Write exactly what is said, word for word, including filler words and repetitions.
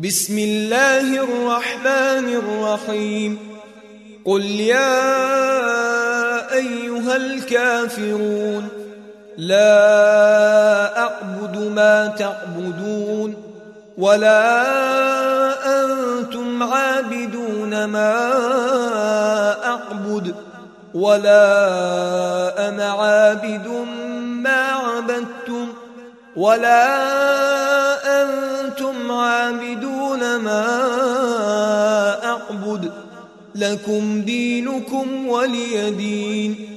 بسم الله الرحمن الرحيم قل يا أيها الكافرون لا أعبد ما تعبدون ولا أنتم عابدون ما أعبد ولا أنا عابد ما عبدتم ولا أنتم عابدون ما أعبد لكم دينكم ولي دين.